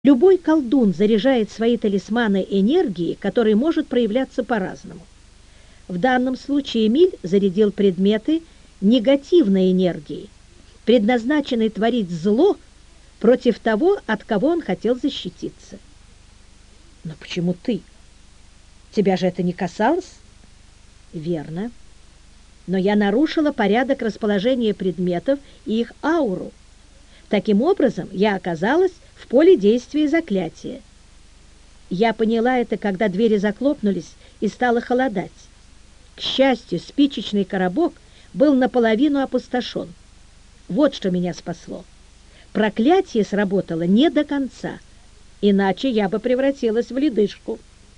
Любой колдун заряжает свои талисманы энергией, которая может проявляться по-разному. В данном случае Эмиль зарядил предметы негативной энергией, предназначенной творить зло против того, от кого он хотел защититься. Но почему ты? Тебя же это не касалось? Верно. Но я нарушила порядок расположения предметов и их ауру. Таким образом, я оказалась в поле действия заклятия. Я поняла это, когда двери захлопнулись и стало холодать. К счастью, спичечный коробок был наполовину опустошен. Вот что меня спасло. Проклятие сработало не до конца, иначе я бы превратилась в ледышку.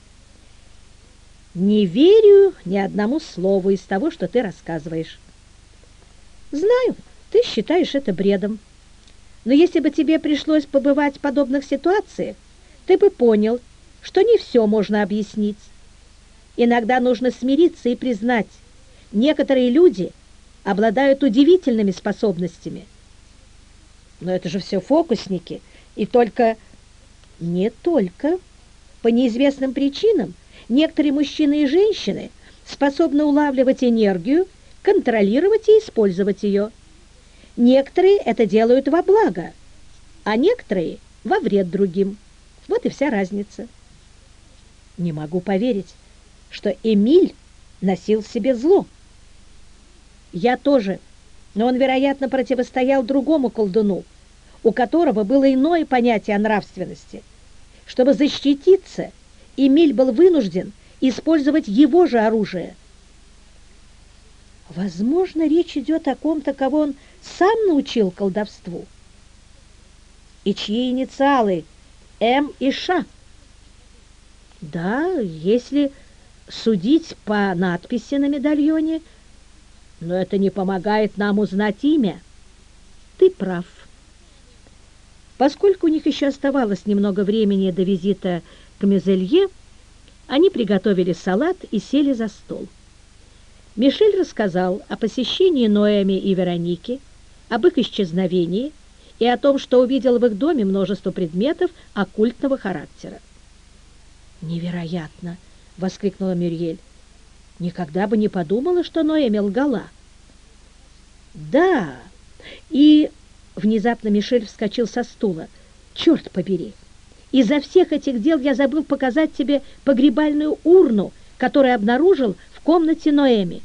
Не верю ни одному слову из того, что ты рассказываешь. Знаю, ты считаешь это бредом. Но если бы тебе пришлось побывать в подобных ситуациях, ты бы понял, что не все можно объяснить. Иногда нужно смириться и признать, некоторые люди обладают удивительными способностями. Но это же все фокусники, и только... Не только. По неизвестным причинам некоторые мужчины и женщины способны улавливать энергию, контролировать и использовать ее. Некоторые это делают во благо, а некоторые во вред другим. Вот и вся разница. Не могу поверить, что Эмиль носил в себе зло. Я тоже, но он, вероятно, противостоял другому колдуну, у которого было иное понятие о нравственности. Чтобы защититься, Эмиль был вынужден использовать его же оружие. Возможно, речь идет о ком-то, кого он сам научил колдовству. И чьи инициалы М и Ш? Да, если судить по надписи на медальоне, но это не помогает нам узнать имя. Ты прав. Поскольку у них еще оставалось немного времени до визита к Мюзелье, они приготовили салат и сели за стол. Мишель рассказал о посещении Ноэми и Вероники, об их исчезновении и о том, что увидел в их доме множество предметов оккультного характера. «Невероятно!» — воскликнула Мюриель. «Никогда бы не подумала, что Ноэми лгала». «Да, и...» — внезапно Мишель вскочил со стула. «Черт побери! Из-за всех этих дел я забыл показать тебе погребальную урну, которую обнаружил в комнате Ноэми».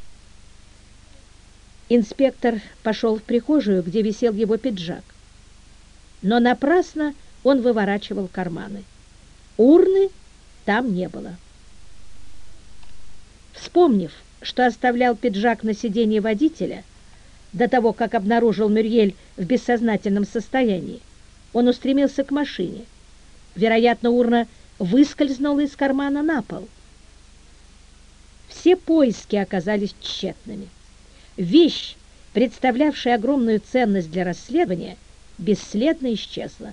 Инспектор пошел в прихожую, где висел его пиджак. Но напрасно он выворачивал карманы. Урны там не было. Вспомнив, что оставлял пиджак на сиденье водителя, до того, как обнаружил Мюриель в бессознательном состоянии, он устремился к машине. Вероятно, урна выскользнула из кармана на пол. Все поиски оказались тщетными. Вещь, представлявшая огромную ценность для расследования, бесследно исчезла.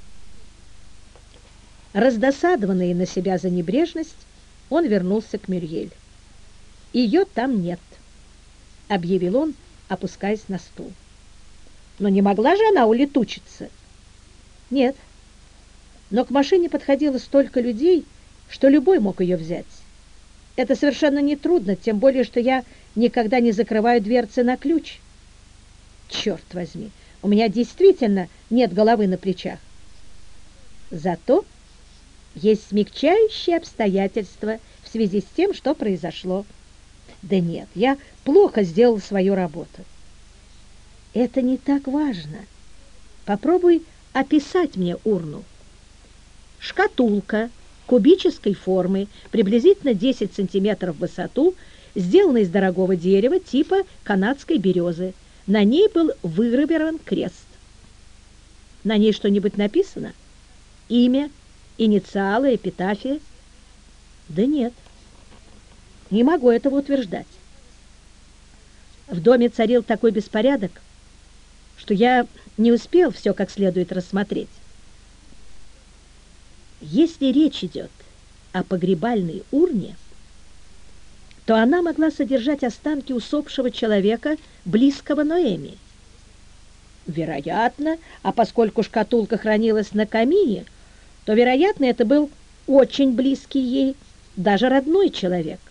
Раздосадованный на себя за небрежность, он вернулся к Мюриель. «Ее там нет», — объявил он, опускаясь на стул. «Но не могла же она улетучиться?» «Нет, но к машине подходило столько людей, что любой мог ее взять. Это совершенно нетрудно, тем более, что я никогда не закрываю дверцы на ключ. Черт возьми, у меня действительно нет головы на плечах. Зато есть смягчающие обстоятельства в связи с тем, что произошло. Да нет, я плохо сделал свою работу. Это не так важно. Попробуй описать мне урну. Шкатулка кубической формы, приблизительно 10 сантиметров в высоту, сделана из дорогого дерева типа канадской березы. На ней был выгравирован крест. На ней что-нибудь написано? Имя, инициалы, эпитафия? Да нет, не могу этого утверждать. В доме царил такой беспорядок, что я не успел все как следует рассмотреть. Если речь идет о погребальной урне, то она могла содержать останки усопшего человека, близкого Ноэми. Вероятно, а поскольку шкатулка хранилась на камине, то, вероятно, это был очень близкий ей, даже родной человек.